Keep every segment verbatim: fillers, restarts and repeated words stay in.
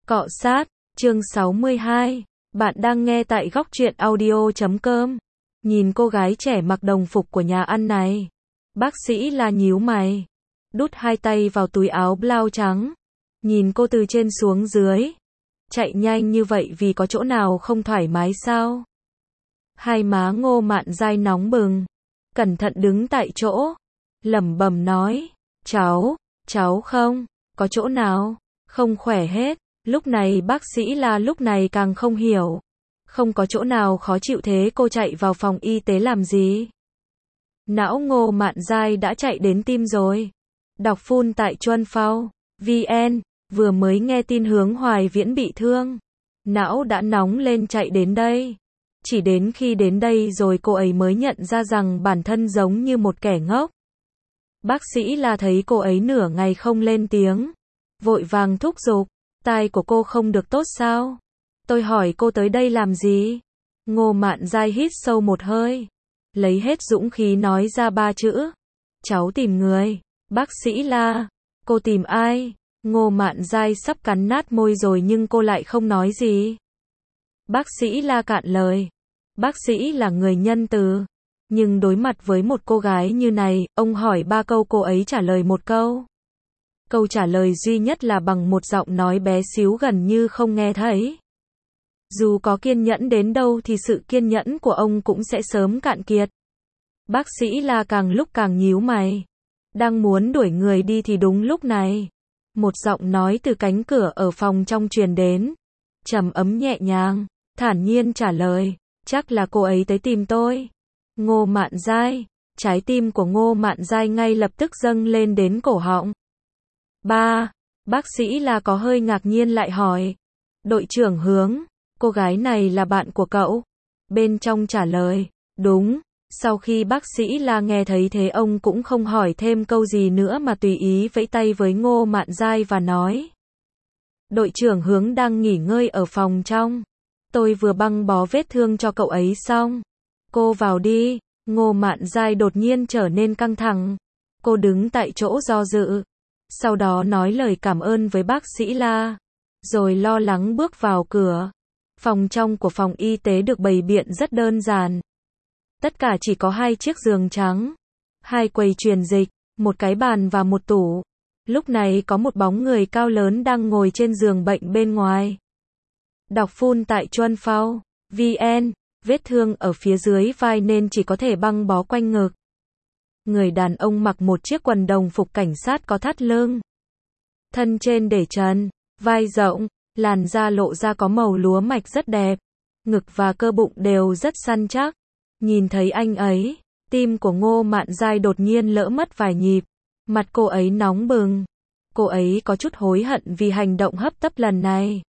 Cọ sát, chương sáu mươi hai. Bạn đang nghe tại góc truyện audio chấm com. Nhìn cô gái trẻ mặc đồng phục của nhà ăn này. Bác sĩ La nhíu mày. Đút hai tay vào túi áo blau trắng. Nhìn cô từ trên xuống dưới. Chạy nhanh như vậy vì có chỗ nào không thoải mái sao? Hai má Ngô Mạn Giai nóng bừng. Cẩn thận đứng tại chỗ. Lẩm bẩm nói. Cháu, cháu không, có chỗ nào, không khỏe hết. Lúc này bác sĩ La lúc này càng không hiểu. Không có chỗ nào khó chịu thế cô chạy vào phòng y tế làm gì? Não Ngô Mạn Giai đã chạy đến tim rồi. Đọc phun tại Chuân Phao, vê en, vừa mới nghe tin Hướng Hoài Viễn bị thương. Não đã nóng lên chạy đến đây. Chỉ đến khi đến đây rồi cô ấy mới nhận ra rằng bản thân giống như một kẻ ngốc. Bác sĩ La thấy cô ấy nửa ngày không lên tiếng. Vội vàng thúc giục. Tai của cô không được tốt sao? Tôi hỏi cô tới đây làm gì? Ngô Mạn Giai hít sâu một hơi. Lấy hết dũng khí nói ra ba chữ. Cháu tìm người. Bác sĩ La. Cô tìm ai? Ngô Mạn Giai sắp cắn nát môi rồi nhưng cô lại không nói gì. Bác sĩ La cạn lời. Bác sĩ là người nhân từ. Nhưng đối mặt với một cô gái như này, ông hỏi ba câu cô ấy trả lời một câu. Câu trả lời duy nhất là bằng một giọng nói bé xíu gần như không nghe thấy. Dù có kiên nhẫn đến đâu thì sự kiên nhẫn của ông cũng sẽ sớm cạn kiệt. Bác sĩ La càng lúc càng nhíu mày. Đang muốn đuổi người đi thì đúng lúc này. Một giọng nói từ cánh cửa ở phòng trong truyền đến. Trầm ấm nhẹ nhàng, thản nhiên trả lời. Chắc là cô ấy tới tìm tôi. Ngô Mạn Giai. Trái tim của Ngô Mạn Giai ngay lập tức dâng lên đến cổ họng. Ba, bác sĩ là có hơi ngạc nhiên lại hỏi. Đội trưởng Hướng, cô gái này là bạn của cậu? Bên trong trả lời, đúng. Sau khi bác sĩ La nghe thấy thế ông cũng không hỏi thêm câu gì nữa mà tùy ý vẫy tay với Ngô Mạn Giai và nói. Đội trưởng Hướng đang nghỉ ngơi ở phòng trong. Tôi vừa băng bó vết thương cho cậu ấy xong. Cô vào đi. Ngô Mạn Giai đột nhiên trở nên căng thẳng. Cô đứng tại chỗ do dự. Sau đó nói lời cảm ơn với bác sĩ La. Rồi lo lắng bước vào cửa. Phòng trong của phòng y tế được bày biện rất đơn giản. Tất cả chỉ có hai chiếc giường trắng. Hai quầy truyền dịch, một cái bàn và một tủ. Lúc này có một bóng người cao lớn đang ngồi trên giường bệnh bên ngoài. Đọc phun tại Chuân Phao, vê en, vết thương ở phía dưới vai nên chỉ có thể băng bó quanh ngực. Người đàn ông mặc một chiếc quần đồng phục cảnh sát có thắt lưng. Thân trên để trần, vai rộng, làn da lộ ra có màu lúa mạch rất đẹp. Ngực và cơ bụng đều rất săn chắc. Nhìn thấy anh ấy, tim của Ngô Mạn Giai đột nhiên lỡ mất vài nhịp. Mặt cô ấy nóng bừng. Cô ấy có chút hối hận vì hành động hấp tấp lần này.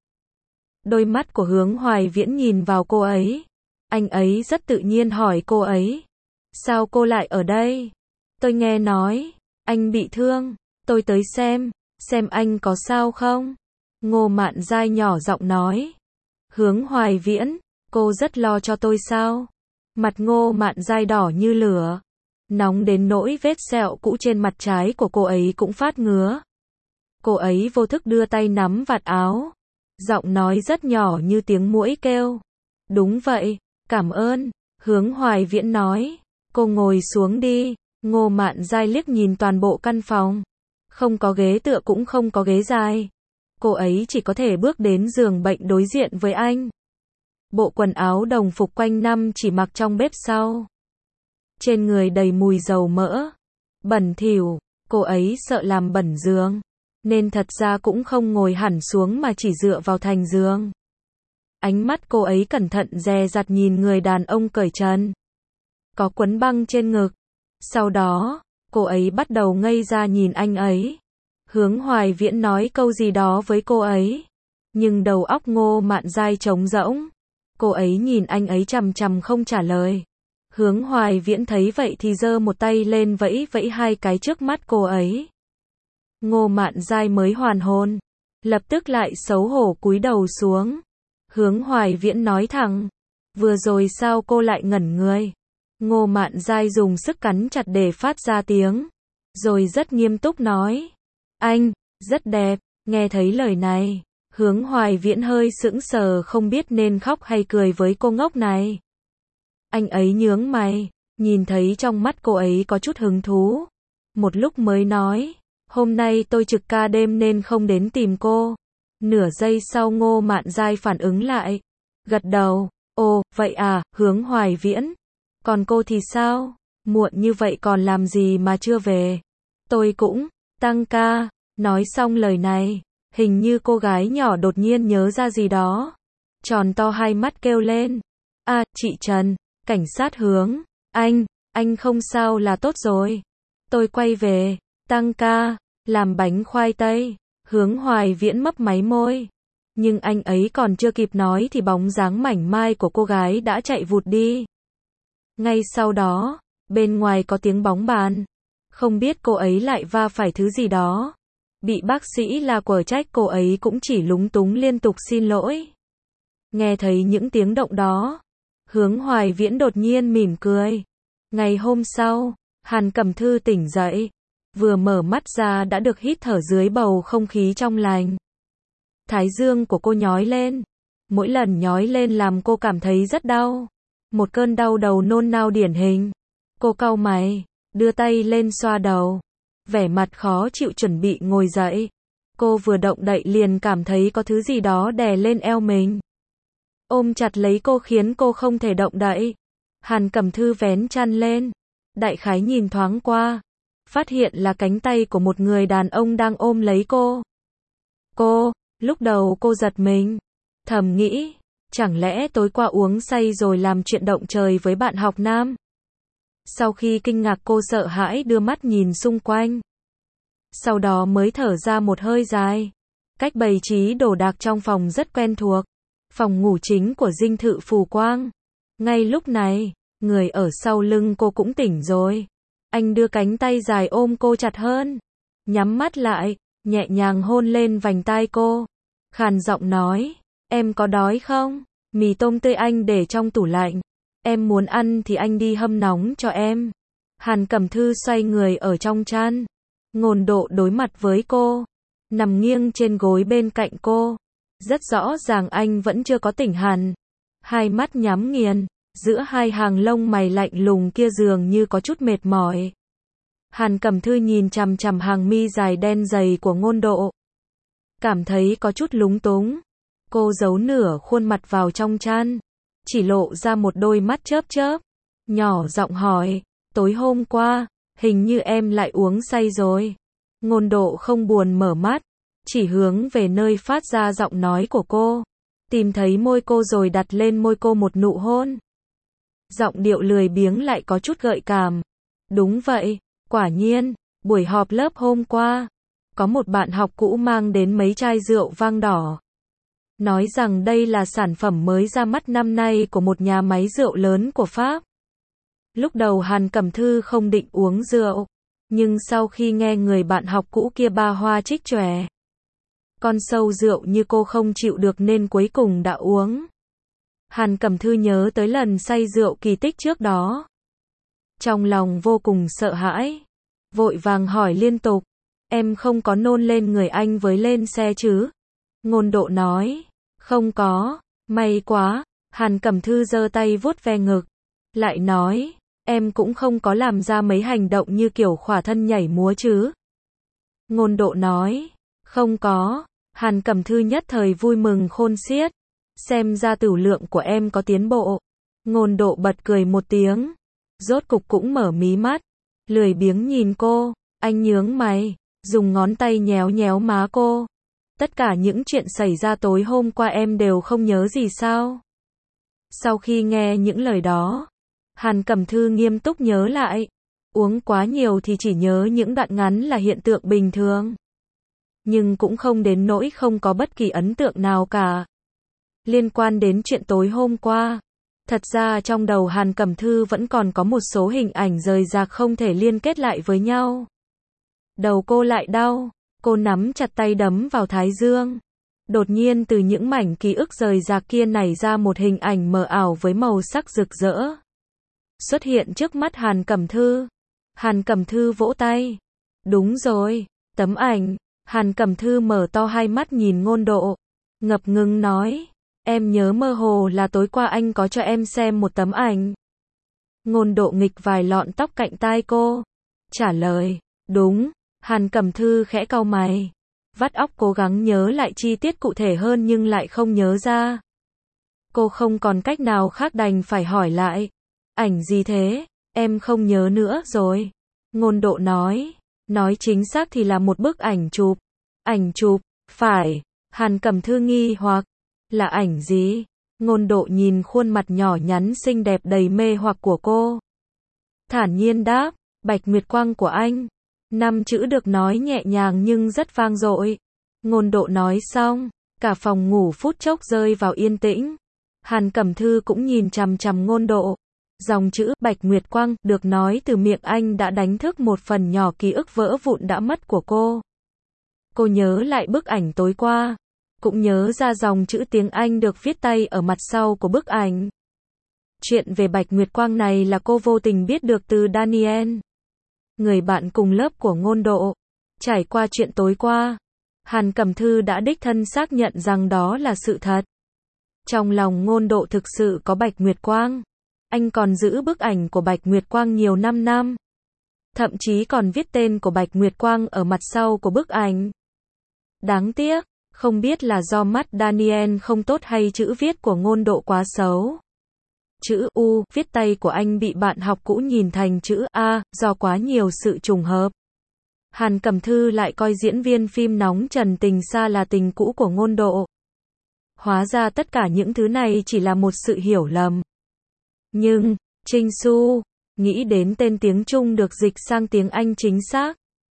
Đôi mắt của Hướng Hoài Viễn nhìn vào cô ấy. Anh ấy rất tự nhiên hỏi cô ấy. Sao cô lại ở đây? Tôi nghe nói, anh bị thương, tôi tới xem, xem anh có sao không? Ngô Mạn Giai nhỏ giọng nói. Hướng Hoài Viễn, cô rất lo cho tôi sao? Mặt Ngô Mạn Giai đỏ như lửa, nóng đến nỗi vết sẹo cũ trên mặt trái của cô ấy cũng phát ngứa. Cô ấy vô thức đưa tay nắm vạt áo, giọng nói rất nhỏ như tiếng muỗi kêu. Đúng vậy, cảm ơn, Hướng Hoài Viễn nói. Cô ngồi xuống đi. Ngô Mạn Giai liếc nhìn toàn bộ căn phòng. Không có ghế tựa cũng không có ghế dài. Cô ấy chỉ có thể bước đến giường bệnh đối diện với anh. Bộ quần áo đồng phục quanh năm chỉ mặc trong bếp sau. Trên người đầy mùi dầu mỡ. Bẩn thỉu, cô ấy sợ làm bẩn giường. Nên thật ra cũng không ngồi hẳn xuống mà chỉ dựa vào thành giường. Ánh mắt cô ấy cẩn thận dè dặt nhìn người đàn ông cởi trần. Có quấn băng trên ngực. Sau đó, cô ấy bắt đầu ngây ra nhìn anh ấy. Hướng Hoài Viễn nói câu gì đó với cô ấy. Nhưng đầu óc Ngô Mạn Giai trống rỗng. Cô ấy nhìn anh ấy chằm chằm không trả lời. Hướng Hoài Viễn thấy vậy thì giơ một tay lên vẫy vẫy hai cái trước mắt cô ấy. Ngô Mạn Giai mới hoàn hồn. Lập tức lại xấu hổ cúi đầu xuống. Hướng Hoài Viễn nói thẳng. Vừa rồi sao cô lại ngẩn người? Ngô Mạn Giai dùng sức cắn chặt để phát ra tiếng. Rồi rất nghiêm túc nói. Anh, rất đẹp. Nghe thấy lời này, Hướng Hoài Viễn hơi sững sờ không biết nên khóc hay cười với cô ngốc này. Anh ấy nhướng mày, nhìn thấy trong mắt cô ấy có chút hứng thú. Một lúc mới nói, hôm nay tôi trực ca đêm nên không đến tìm cô. Nửa giây sau Ngô Mạn Giai phản ứng lại, gật đầu, ồ, vậy à, Hướng Hoài Viễn. Còn cô thì sao? Muộn như vậy còn làm gì mà chưa về? Tôi cũng tăng ca. Nói xong lời này, hình như cô gái nhỏ đột nhiên nhớ ra gì đó. Tròn to hai mắt kêu lên. À, chị Trần, cảnh sát Hướng, anh, anh không sao là tốt rồi. Tôi quay về, tăng ca, làm bánh khoai tây. Hướng Hoài Viễn mấp máy môi. Nhưng anh ấy còn chưa kịp nói thì bóng dáng mảnh mai của cô gái đã chạy vụt đi. Ngay sau đó, bên ngoài có tiếng bóng bàn. Không biết cô ấy lại va phải thứ gì đó. Bị bác sĩ là quở trách cô ấy cũng chỉ lúng túng liên tục xin lỗi. Nghe thấy những tiếng động đó, Hướng Hoài Viễn đột nhiên mỉm cười. Ngày hôm sau, Hàn Cẩm Thư tỉnh dậy. Vừa mở mắt ra đã được hít thở dưới bầu không khí trong lành. Thái dương của cô nhói lên. Mỗi lần nhói lên làm cô cảm thấy rất đau. Một cơn đau đầu nôn nao điển hình. Cô cau mày, đưa tay lên xoa đầu. Vẻ mặt khó chịu chuẩn bị ngồi dậy. Cô vừa động đậy liền cảm thấy có thứ gì đó đè lên eo mình. Ôm chặt lấy cô khiến cô không thể động đậy. Hàn Cẩm Thư vén chăn lên. Đại khái nhìn thoáng qua. Phát hiện là cánh tay của một người đàn ông đang ôm lấy cô. Cô, lúc đầu cô giật mình. Thầm nghĩ, chẳng lẽ tối qua uống say rồi làm chuyện động trời với bạn học nam? Sau khi kinh ngạc cô sợ hãi đưa mắt nhìn xung quanh. Sau đó mới thở ra một hơi dài. Cách bày trí đồ đạc trong phòng rất quen thuộc. Phòng ngủ chính của dinh thự Phù Quang. Ngay lúc này, người ở sau lưng cô cũng tỉnh rồi. Anh đưa cánh tay dài ôm cô chặt hơn. Nhắm mắt lại, nhẹ nhàng hôn lên vành tai cô. Khàn giọng nói, em có đói không? Mì tôm tươi anh để trong tủ lạnh. Em muốn ăn thì anh đi hâm nóng cho em. Hàn Cẩm Thư xoay người ở trong chăn. Ngôn Độ đối mặt với cô. Nằm nghiêng trên gối bên cạnh cô. Rất rõ ràng anh vẫn chưa có tỉnh hẳn. Hai mắt nhắm nghiền. Giữa hai hàng lông mày lạnh lùng kia dường như có chút mệt mỏi. Hàn Cẩm Thư nhìn chằm chằm hàng mi dài đen dày của Ngôn Độ. Cảm thấy có chút lúng túng. Cô giấu nửa khuôn mặt vào trong chăn. Chỉ lộ ra một đôi mắt chớp chớp. Nhỏ giọng hỏi, tối hôm qua, hình như em lại uống say rồi. Ngôn Độ không buồn mở mắt. Chỉ hướng về nơi phát ra giọng nói của cô. Tìm thấy môi cô rồi đặt lên môi cô một nụ hôn. Giọng điệu lười biếng lại có chút gợi cảm. Đúng vậy, quả nhiên, buổi họp lớp hôm qua, có một bạn học cũ mang đến mấy chai rượu vang đỏ. Nói rằng đây là sản phẩm mới ra mắt năm nay của một nhà máy rượu lớn của Pháp. Lúc đầu Hàn Cẩm Thư không định uống rượu, nhưng sau khi nghe người bạn học cũ kia ba hoa trích chòe, con sâu rượu như cô không chịu được nên cuối cùng đã uống. Hàn Cẩm Thư nhớ tới lần say rượu kỳ tích trước đó. Trong lòng vô cùng sợ hãi. Vội vàng hỏi liên tục. Em không có nôn lên người anh với lên xe chứ? Ngôn Độ nói. Không có. May quá. Hàn Cẩm Thư giơ tay vuốt ve ngực. Lại nói. Em cũng không có làm ra mấy hành động như kiểu khỏa thân nhảy múa chứ? Ngôn Độ nói. Không có. Hàn Cẩm Thư nhất thời vui mừng khôn xiết. Xem ra tửu lượng của em có tiến bộ. Ngôn Độ bật cười một tiếng. Rốt cục cũng mở mí mắt. Lười biếng nhìn cô. Anh nhướng mày. Dùng ngón tay nhéo nhéo má cô. Tất cả những chuyện xảy ra tối hôm qua em đều không nhớ gì sao? Sau khi nghe những lời đó, Hàn Cẩm Thư nghiêm túc nhớ lại. Uống quá nhiều thì chỉ nhớ những đoạn ngắn là hiện tượng bình thường. Nhưng cũng không đến nỗi không có bất kỳ ấn tượng nào cả. Liên quan đến chuyện tối hôm qua, thật ra trong đầu Hàn Cẩm Thư vẫn còn có một số hình ảnh rời rạc không thể liên kết lại với nhau. Đầu cô lại đau, cô nắm chặt tay đấm vào thái dương. Đột nhiên từ những mảnh ký ức rời rạc kia nảy ra một hình ảnh mờ ảo với màu sắc rực rỡ. Xuất hiện trước mắt Hàn Cẩm Thư. Hàn Cẩm Thư vỗ tay. Đúng rồi, tấm ảnh. Hàn Cẩm Thư mở to hai mắt nhìn Ngôn Độ. ngập ngừng nói. Em nhớ mơ hồ là tối qua anh có cho em xem một tấm ảnh. Ngôn Độ nghịch vài lọn tóc cạnh tai cô. Trả lời. Đúng. Hàn Cẩm Thư khẽ cau mày. Vắt óc cố gắng nhớ lại chi tiết cụ thể hơn nhưng lại không nhớ ra. Cô không còn cách nào khác đành phải hỏi lại. Ảnh gì thế? Em không nhớ nữa rồi. Ngôn Độ nói. Nói chính xác thì là một bức ảnh chụp. Ảnh chụp, phải. Hàn Cẩm Thư nghi hoặc. Là ảnh gì? Ngôn Độ nhìn khuôn mặt nhỏ nhắn xinh đẹp đầy mê hoặc của cô. Thản nhiên đáp. Bạch Nguyệt Quang của anh. Năm chữ được nói nhẹ nhàng nhưng rất vang dội. Ngôn Độ nói xong, cả phòng ngủ phút chốc rơi vào yên tĩnh. Hàn Cẩm Thư cũng nhìn chằm chằm Ngôn Độ. Dòng chữ Bạch Nguyệt Quang được nói từ miệng anh đã đánh thức một phần nhỏ ký ức vỡ vụn đã mất của cô. Cô nhớ lại bức ảnh tối qua, cũng nhớ ra dòng chữ tiếng Anh được viết tay ở mặt sau của bức ảnh. Chuyện về Bạch Nguyệt Quang này là cô vô tình biết được từ Daniel, người bạn cùng lớp của Ngôn Độ. Trải qua chuyện tối qua, Hàn Cẩm Thư đã đích thân xác nhận rằng đó là sự thật. Trong lòng Ngôn Độ thực sự có Bạch Nguyệt Quang. Anh còn giữ bức ảnh của Bạch Nguyệt Quang nhiều năm năm. Thậm chí còn viết tên của Bạch Nguyệt Quang ở mặt sau của bức ảnh. Đáng tiếc, không biết là do mắt Daniel không tốt hay chữ viết của Ngôn Độ quá xấu. Chữ U, viết tay của anh bị bạn học cũ nhìn thành chữ A, do quá nhiều sự trùng hợp. Hàn Cẩm Thư lại coi diễn viên phim nóng Trần Tình Sa là tình cũ của Ngôn Độ. Hóa ra tất cả những thứ này chỉ là một sự hiểu lầm. Nhưng, Trinh Xu, nghĩ đến tên tiếng Trung được dịch sang tiếng Anh chính xác.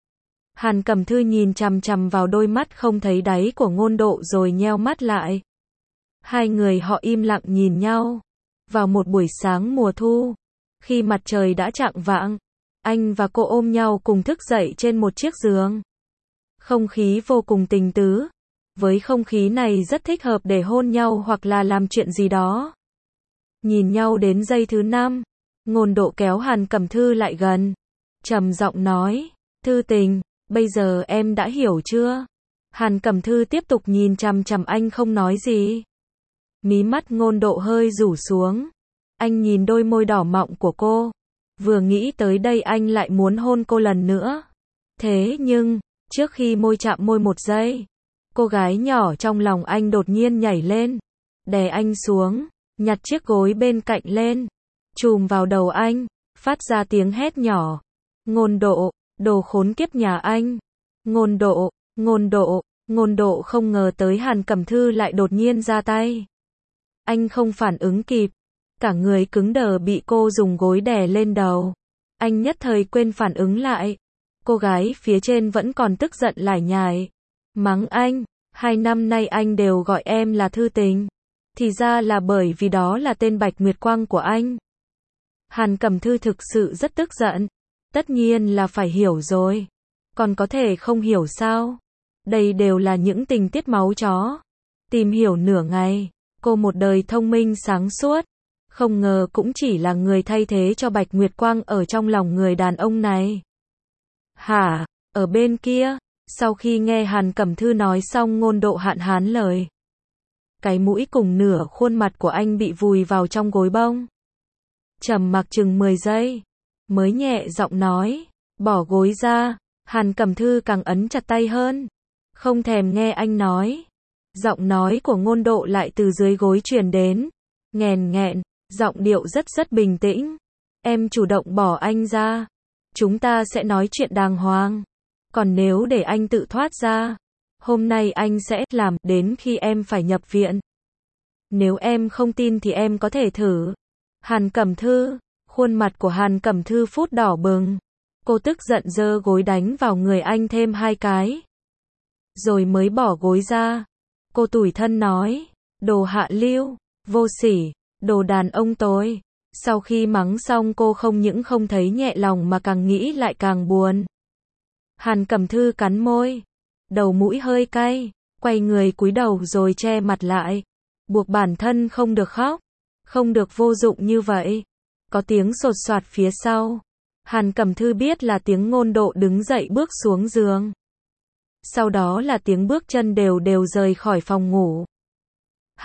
Hàn Cẩm Thư nhìn chằm chằm vào đôi mắt không thấy đáy của Ngôn Độ rồi nheo mắt lại. Hai người họ im lặng nhìn nhau. Vào một buổi sáng mùa thu, khi mặt trời đã chạng vạng, anh và cô ôm nhau cùng thức dậy trên một chiếc giường. Không khí vô cùng tình tứ. Với không khí này rất thích hợp để hôn nhau hoặc là làm chuyện gì đó. Nhìn nhau đến giây thứ năm, Ngôn Độ kéo Hàn Cẩm Thư lại gần. Trầm giọng nói, Thư Tình, bây giờ em đã hiểu chưa? Hàn Cẩm Thư tiếp tục nhìn chằm chằm anh không nói gì. Mí mắt Ngôn Độ hơi rủ xuống. Anh nhìn đôi môi đỏ mọng của cô. Vừa nghĩ tới đây anh lại muốn hôn cô lần nữa. Thế nhưng, trước khi môi chạm môi một giây, cô gái nhỏ trong lòng anh đột nhiên nhảy lên. Đè anh xuống, nhặt chiếc gối bên cạnh lên. Chùm vào đầu anh, phát ra tiếng hét nhỏ. Ngôn Độ, đồ khốn kiếp nhà anh. Ngôn Độ, Ngôn Độ, Ngôn Độ không ngờ tới Hàn Cẩm Thư lại đột nhiên ra tay. Anh không phản ứng kịp. Cả người cứng đờ bị cô dùng gối đè lên đầu. Anh nhất thời quên phản ứng lại. Cô gái phía trên vẫn còn tức giận lải nhải. Mắng anh, hai năm nay anh đều gọi em là Thư Tình. Thì ra là bởi vì đó là tên Bạch Nguyệt Quang của anh. Hàn Cẩm Thư thực sự rất tức giận. Tất nhiên là phải hiểu rồi. Còn có thể không hiểu sao? Đây đều là những tình tiết máu chó. Tìm hiểu nửa ngày, cô một đời thông minh sáng suốt. Không ngờ cũng chỉ là người thay thế cho Bạch Nguyệt Quang ở trong lòng người đàn ông này. Hả? Ở bên kia, sau khi nghe Hàn Cẩm Thư nói xong Ngôn Độ hạn hán lời. Cái mũi cùng nửa khuôn mặt của anh bị vùi vào trong gối bông. Trầm mặc chừng mười giây, mới nhẹ giọng nói, bỏ gối ra. Hàn Cẩm Thư càng ấn chặt tay hơn. Không thèm nghe anh nói. Giọng nói của Ngôn Độ lại từ dưới gối truyền đến. Nghèn nghẹn, giọng điệu rất rất bình tĩnh. Em chủ động bỏ anh ra. Chúng ta sẽ nói chuyện đàng hoàng. Còn nếu để anh tự thoát ra, hôm nay anh sẽ làm đến khi em phải nhập viện. Nếu em không tin thì em có thể thử. Hàn Cẩm Thư, khuôn mặt của Hàn Cẩm Thư phút đỏ bừng. Cô tức giận giơ gối đánh vào người anh thêm hai cái. Rồi mới bỏ gối ra. Cô tủi thân nói, đồ hạ lưu, vô sỉ, đồ đàn ông tối. Sau khi mắng xong cô không những không thấy nhẹ lòng mà càng nghĩ lại càng buồn. Hàn Cẩm Thư cắn môi, đầu mũi hơi cay, quay người cúi đầu rồi che mặt lại. Buộc bản thân không được khóc, không được vô dụng như vậy. Có tiếng sột soạt phía sau. Hàn Cẩm Thư biết là tiếng Ngôn Độ đứng dậy bước xuống giường. Sau đó là tiếng bước chân đều đều rời khỏi phòng ngủ.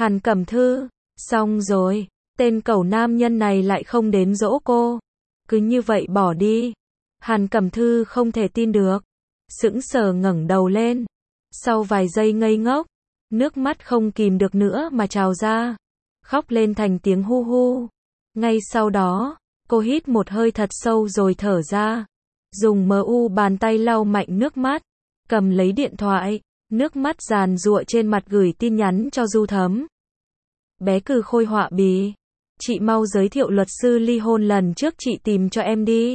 Hàn Cẩm Thư, xong rồi, tên cẩu nam nhân này lại không đến dỗ cô. Cứ như vậy bỏ đi. Hàn Cẩm Thư không thể tin được. Sững sờ ngẩng đầu lên. Sau vài giây ngây ngốc, nước mắt không kìm được nữa mà trào ra. Khóc lên thành tiếng hu hu. Ngay sau đó, cô hít một hơi thật sâu rồi thở ra. Dùng mờ u bàn tay lau mạnh nước mắt. Cầm lấy điện thoại, nước mắt giàn giụa trên mặt gửi tin nhắn cho Du Thấm. Bé Cừ Khôi họa bì. Chị mau giới thiệu luật sư ly hôn lần trước chị tìm cho em đi.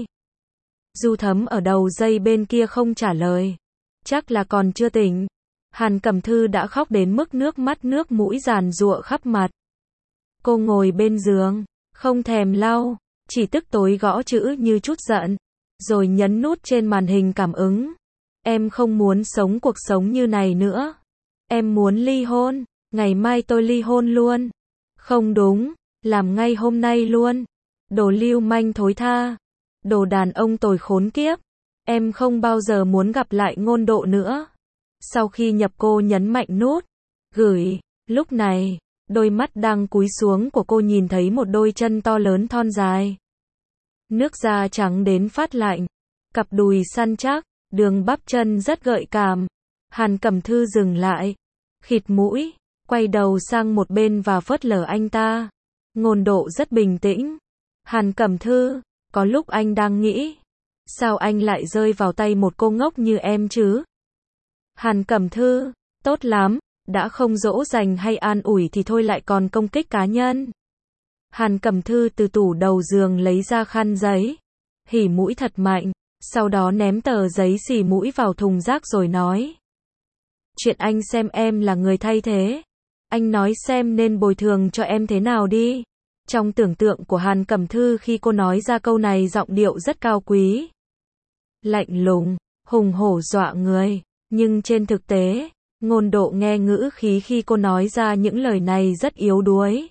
Du Thấm ở đầu dây bên kia không trả lời. Chắc là còn chưa tỉnh. Hàn Cẩm Thư đã khóc đến mức nước mắt nước mũi giàn giụa khắp mặt. Cô ngồi bên giường, không thèm lau, chỉ tức tối gõ chữ như chút giận, rồi nhấn nút trên màn hình cảm ứng. Em không muốn sống cuộc sống như này nữa. Em muốn ly hôn, ngày mai tôi ly hôn luôn. Không đúng, làm ngay hôm nay luôn. Đồ lưu manh thối tha. Đồ đàn ông tồi khốn kiếp. Em không bao giờ muốn gặp lại Ngôn Độ nữa. Sau khi nhập cô nhấn mạnh nút gửi, lúc này, đôi mắt đang cúi xuống của cô nhìn thấy một đôi chân to lớn thon dài. Nước da trắng đến phát lạnh, cặp đùi săn chắc, đường bắp chân rất gợi cảm. Hàn Cẩm Thư dừng lại, khịt mũi, quay đầu sang một bên và phớt lờ anh ta. Ngôn Độ rất bình tĩnh. Hàn Cẩm Thư, có lúc anh đang nghĩ, sao anh lại rơi vào tay một cô ngốc như em chứ? Hàn Cẩm Thư, tốt lắm, đã không dỗ dành hay an ủi thì thôi lại còn công kích cá nhân. Hàn Cẩm Thư từ tủ đầu giường lấy ra khăn giấy, hỉ mũi thật mạnh, sau đó ném tờ giấy xì mũi vào thùng rác rồi nói. Chuyện anh xem em là người thay thế. Anh nói xem nên bồi thường cho em thế nào đi. Trong tưởng tượng của Hàn Cẩm Thư khi cô nói ra câu này giọng điệu rất cao quý, lạnh lùng, hùng hổ dọa người. Nhưng trên thực tế, Ngôn Độ nghe ngữ khí khi cô nói ra những lời này rất yếu đuối.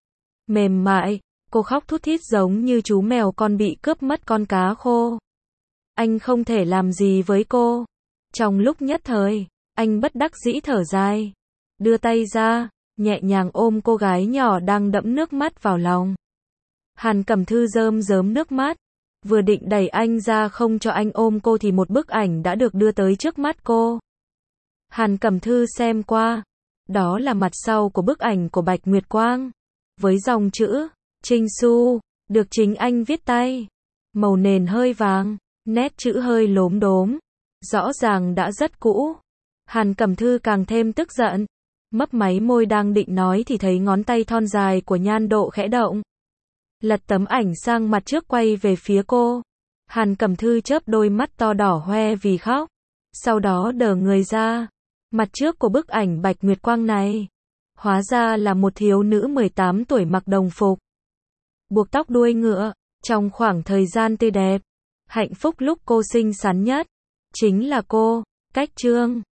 Mềm mại, cô khóc thút thít giống như chú mèo con bị cướp mất con cá khô. Anh không thể làm gì với cô. Trong lúc nhất thời, anh bất đắc dĩ thở dài, đưa tay ra, nhẹ nhàng ôm cô gái nhỏ đang đẫm nước mắt vào lòng. Hàn Cẩm Thư rơm rớm nước mắt, vừa định đẩy anh ra không cho anh ôm cô thì một bức ảnh đã được đưa tới trước mắt cô. Hàn Cẩm Thư xem qua, đó là mặt sau của bức ảnh của Bạch Nguyệt Quang, với dòng chữ, Trinh Xu, được chính anh viết tay. Màu nền hơi vàng, nét chữ hơi lốm đốm, rõ ràng đã rất cũ. Hàn Cẩm Thư càng thêm tức giận, mấp máy môi đang định nói thì thấy ngón tay thon dài của Nhan Độ khẽ động. Lật tấm ảnh sang mặt trước quay về phía cô. Hàn Cẩm Thư chớp đôi mắt to đỏ hoe vì khóc. Sau đó đờ người ra. Mặt trước của bức ảnh Bạch Nguyệt Quang này, hóa ra là một thiếu nữ mười tám tuổi mặc đồng phục, buộc tóc đuôi ngựa, trong khoảng thời gian tươi đẹp, hạnh phúc lúc cô xinh xắn nhất. Chính là cô, Cách Trương.